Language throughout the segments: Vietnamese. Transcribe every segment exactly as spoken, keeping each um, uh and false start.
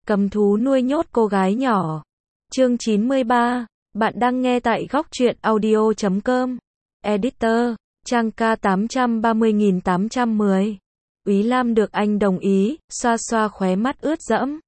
Cầm thú nuôi nhốt cô gái nhỏ. Chương chín mươi ba. Bạn đang nghe tại góc truyện audio chấm com. Editor, trang K tám trăm ba mươi nghìn tám trăm mười. Úy Lam được anh đồng ý, xoa xoa khóe mắt ướt đẫm.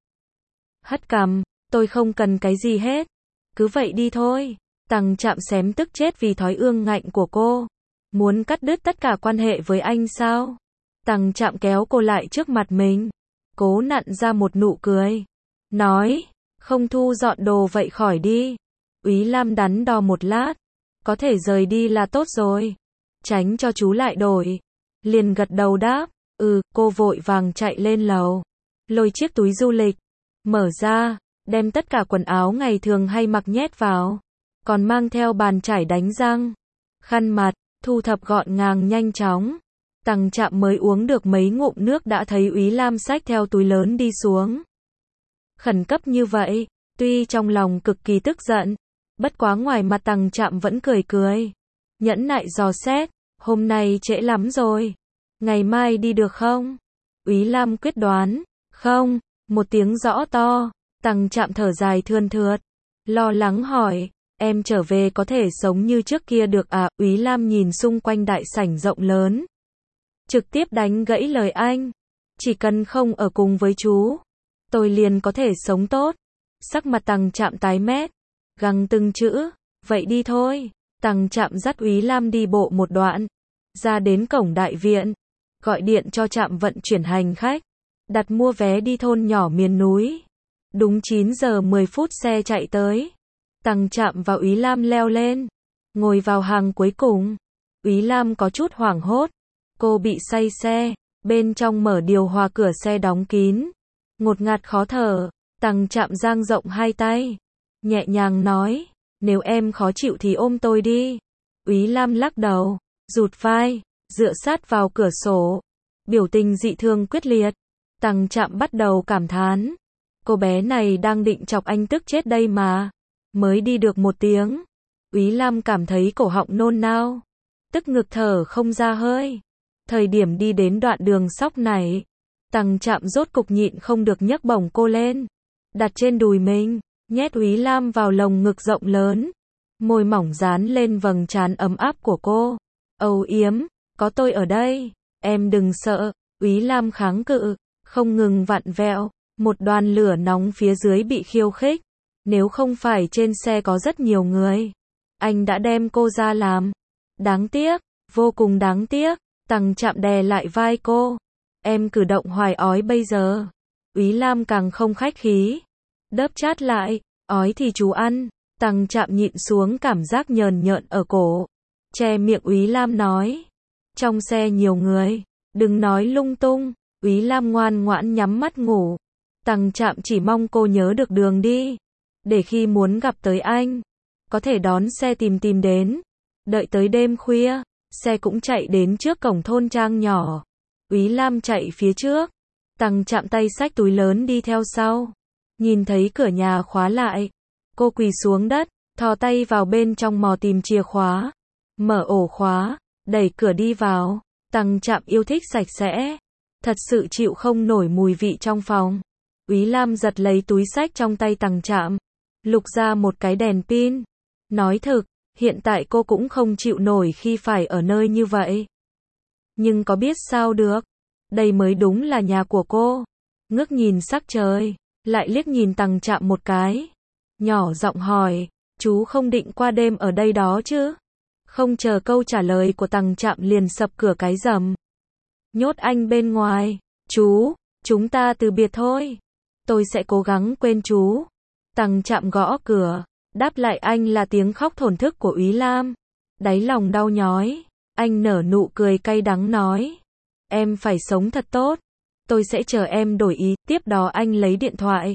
Hất cằm, tôi không cần cái gì hết. Cứ vậy đi thôi. Tằng Trạm xém tức chết vì thói ương ngạnh của cô. Muốn cắt đứt tất cả quan hệ với anh sao? Tằng Trạm kéo cô lại trước mặt mình. Cố nặn ra một nụ cười. Nói, không thu dọn đồ vậy khỏi đi. Úy Lam đắn đo một lát. Có thể rời đi là tốt rồi. Tránh cho chú lại đổi. Liền gật đầu đáp. Ừ, cô vội vàng chạy lên lầu. Lôi chiếc túi du lịch. Mở ra, đem tất cả quần áo ngày thường hay mặc nhét vào. Còn mang theo bàn chải đánh răng, khăn mặt, thu thập gọn gàng nhanh chóng. Tằng Trạm mới uống được mấy ngụm nước đã thấy Úy Lam xách theo túi lớn đi xuống. Khẩn cấp như vậy, tuy trong lòng cực kỳ tức giận, bất quá ngoài mặt Tằng Trạm vẫn cười cười. Nhẫn nại dò xét, hôm nay trễ lắm rồi. Ngày mai đi được không? Úy Lam quyết đoán, không, một tiếng rõ to. Tằng Trạm thở dài thườn thượt, lo lắng hỏi, em trở về có thể sống như trước kia được à? Úy Lam nhìn xung quanh đại sảnh rộng lớn. Trực tiếp đánh gãy lời anh. Chỉ cần không ở cùng với chú, tôi liền có thể sống tốt. Sắc mặt Tằng Trạm tái mét, gằn từng chữ, vậy đi thôi. Tằng Trạm dắt Úy Lam đi bộ một đoạn, ra đến cổng đại viện, gọi điện cho trạm vận chuyển hành khách, đặt mua vé đi thôn nhỏ miền núi. Đúng chín giờ mười phút xe chạy tới. Tằng Trạm và Úy Lam leo lên, ngồi vào hàng cuối cùng. Úy Lam có chút hoảng hốt, cô bị say xe, bên trong mở điều hòa cửa xe đóng kín, ngột ngạt khó thở. Tằng Trạm dang rộng hai tay, nhẹ nhàng nói, nếu em khó chịu thì ôm tôi đi. Úy Lam lắc đầu, rụt vai, dựa sát vào cửa sổ, biểu tình dị thường quyết liệt. Tằng Trạm bắt đầu cảm thán, cô bé này đang định chọc anh tức chết đây mà. Mới đi được một tiếng, Úy Lam cảm thấy cổ họng nôn nao, tức ngực thở không ra hơi. Thời điểm đi đến đoạn đường sóc này, Tằng Trạm rốt cục nhịn không được nhấc bổng cô lên, đặt trên đùi mình, nhét Úy Lam vào lồng ngực rộng lớn, môi mỏng dán lên vầng trán ấm áp của cô. Âu yếm, có tôi ở đây, em đừng sợ. Úy Lam kháng cự, không ngừng vặn vẹo, một đoàn lửa nóng phía dưới bị khiêu khích. Nếu không phải trên xe có rất nhiều người, anh đã đem cô ra làm. Đáng tiếc, vô cùng đáng tiếc. Tằng Trạm đè lại vai cô. Em cử động hoài ói bây giờ. Úy Lam càng không khách khí, đớp chát lại, ói thì chú ăn. Tằng Trạm nhịn xuống cảm giác nhờn nhợn ở cổ, che miệng Úy Lam nói, trong xe nhiều người, đừng nói lung tung. Úy Lam ngoan ngoãn nhắm mắt ngủ. Tằng Trạm chỉ mong cô nhớ được đường đi, để khi muốn gặp tới anh, có thể đón xe tìm tìm đến. Đợi tới đêm khuya, xe cũng chạy đến trước cổng thôn trang nhỏ. Úy Lam chạy phía trước, Tằng Trạm tay xách túi lớn đi theo sau. Nhìn thấy cửa nhà khóa lại, cô quỳ xuống đất, thò tay vào bên trong mò tìm chìa khóa, mở ổ khóa, đẩy cửa đi vào. Tằng Trạm yêu thích sạch sẽ, thật sự chịu không nổi mùi vị trong phòng. Úy Lam giật lấy túi xách trong tay Tằng Trạm, lục ra một cái đèn pin. Nói thực, hiện tại cô cũng không chịu nổi khi phải ở nơi như vậy. Nhưng có biết sao được, đây mới đúng là nhà của cô. Ngước nhìn sắc trời, lại liếc nhìn Tằng Trạm một cái, nhỏ giọng hỏi, chú không định qua đêm ở đây đó chứ? Không chờ câu trả lời của Tằng Trạm liền sập cửa cái rầm. Nhốt anh bên ngoài. Chú, chúng ta từ biệt thôi. Tôi sẽ cố gắng quên chú. Tằng Trạm gõ cửa, đáp lại anh là tiếng khóc thổn thức của Úy Lam. Đáy lòng đau nhói, anh nở nụ cười cay đắng nói, em phải sống thật tốt, tôi sẽ chờ em đổi ý. Tiếp đó anh lấy điện thoại,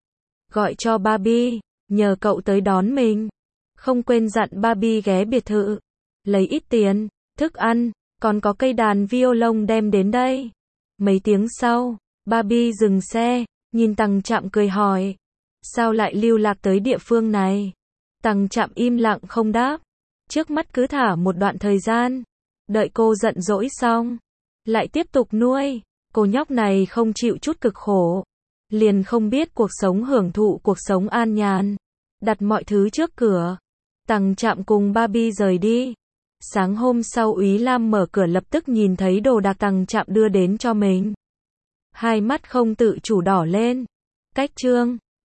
gọi cho Barbie, nhờ cậu tới đón mình. Không quên dặn Barbie ghé biệt thự, lấy ít tiền, thức ăn, còn có cây đàn violon đem đến đây. Mấy tiếng sau, Barbie dừng xe, nhìn Tằng Trạm cười hỏi, sao lại lưu lạc tới địa phương này? Tằng Trạm im lặng không đáp, trước mắt cứ thả một đoạn thời gian, đợi cô giận dỗi xong, lại tiếp tục nuôi. Cô nhóc này không chịu chút cực khổ, liền không biết cuộc sống hưởng thụ cuộc sống an nhàn. Đặt mọi thứ trước cửa. Tằng Trạm cùng Barbie rời đi. Sáng hôm sau Úy Lam mở cửa lập tức nhìn thấy đồ đạc Tằng Trạm đưa đến cho mình. Hai mắt không tự chủ đỏ lên. Cách chương